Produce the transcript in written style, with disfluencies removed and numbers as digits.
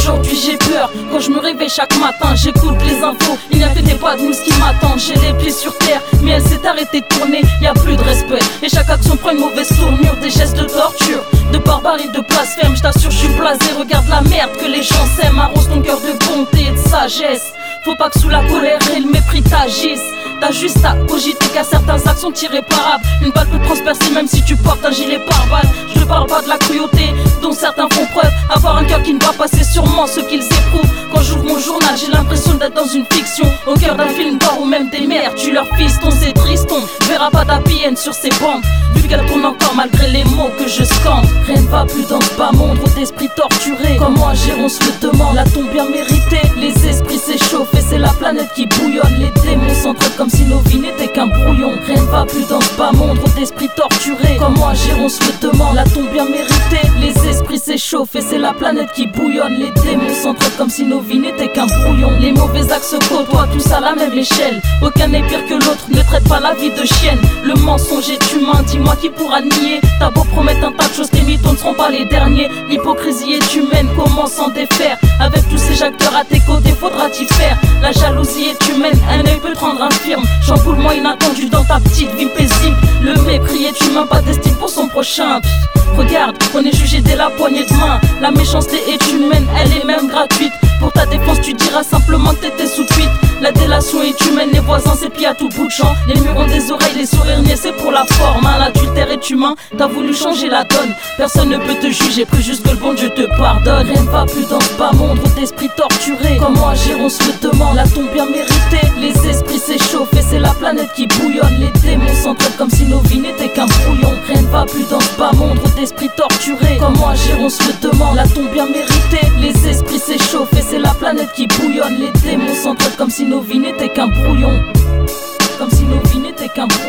Aujourd'hui j'ai peur, quand je me réveille chaque matin, j'écoute les infos, il n'y a que des pas de nous qui m'attendent. J'ai les pieds sur terre, mais elle s'est arrêtée de tourner, y a plus de respect. Et chaque action prend une mauvaise tournure, des gestes de torture, de barbarie, de blasphème. Je t'assure, je suis blasé, regarde la merde que les gens s'aiment. Arrose ton cœur de bonté et de sagesse. Faut pas que sous la colère et le mépris t'agissent. T'as juste à cogiter qu'à certains actes sont irréparables. Une balle peut transpercer même si tu portes un gilet pare-balles. Je ne parle pas de la cruauté dont certains font preuve. Avoir un cœur qui ne va pas, c'est sûrement ce qu'ils éprouvent. Quand j'ouvre mon journal, j'ai l'impression d'être dans une fiction, au cœur d'un film d'or ou même des mères tuent leurs fistons. C'est triston, verra pas d'happy end sur ses bandes, vu qu'elle tourne encore malgré les mots que je scande. Rien ne va plus dans ce bas monde, trop d'esprits torturés. Comment agir, on se le demande, l'a-t-on bien mérité? Les esprits s'échauffent et c'est la planète qui bouillonne. Les démons s'entraident comme si nos vies n'étaient qu'un brouillon. Rien ne va plus dans ce bas monde, trop d'esprits torturés. Comment agir, on se le demande, l'a-t-on bien mérité? Les esprits s'échauffent et c'est la planète qui bouillonne. Les démons s'entraident comme si nos vies n'étaient qu'un brouillon. Les mauvais axes se côtoient tous à la même échelle. Aucun n'est pire que l'autre, ne traite pas la vie de chienne. Le mensonge est humain, dis-moi qui pourra nier. T'as beau promettre un tas de choses, tes mythos ne seront pas les derniers. L'hypocrisie est humaine, comment s'en défaire? Avec tous ces acteurs à tes côtés, faudra t'y faire. La jalousie est humaine, un œil peut te rendre infirme. Chamboulement inattendu dans ta petite vie paisible. Le mépris est humain, pas d'estime pour son prochain. Regarde, on est jugé dès la poignée de main. La méchanceté est humaine, elle est même gratuite. Pour ta défense, tu diras simplement que t'étais sous tweet. La délation est humaine, les voisins s'épient à tout bout de champ. Les murs ont des oreilles, les sourires niais, c'est pour la forme. L'adultère est humain, t'as voulu changer la donne. Personne ne peut te juger, prie juste que le bon Dieu te pardonne. Rien ne va plus dans ce bas monde, trop d'esprits torturés. Comment agir, on se le demande, l'a-t-on bien mérité? Les esprits s'échauffent et c'est la planète qui bouillonne. Les démons s'entraident comme si nos vies n'étaient qu'un brouillon. Rien ne va plus dans ce bas monde, trop d'esprits torturés. Comment agir, on se le demande, l'a-t-on bien mérité? Les esprits s'échauffent et c'est la planète qui bouillonne. Les démons s'entraident comme si nos vies n'étaient qu'un brouillon. Comme si nos vies n'étaient qu'un brouillon.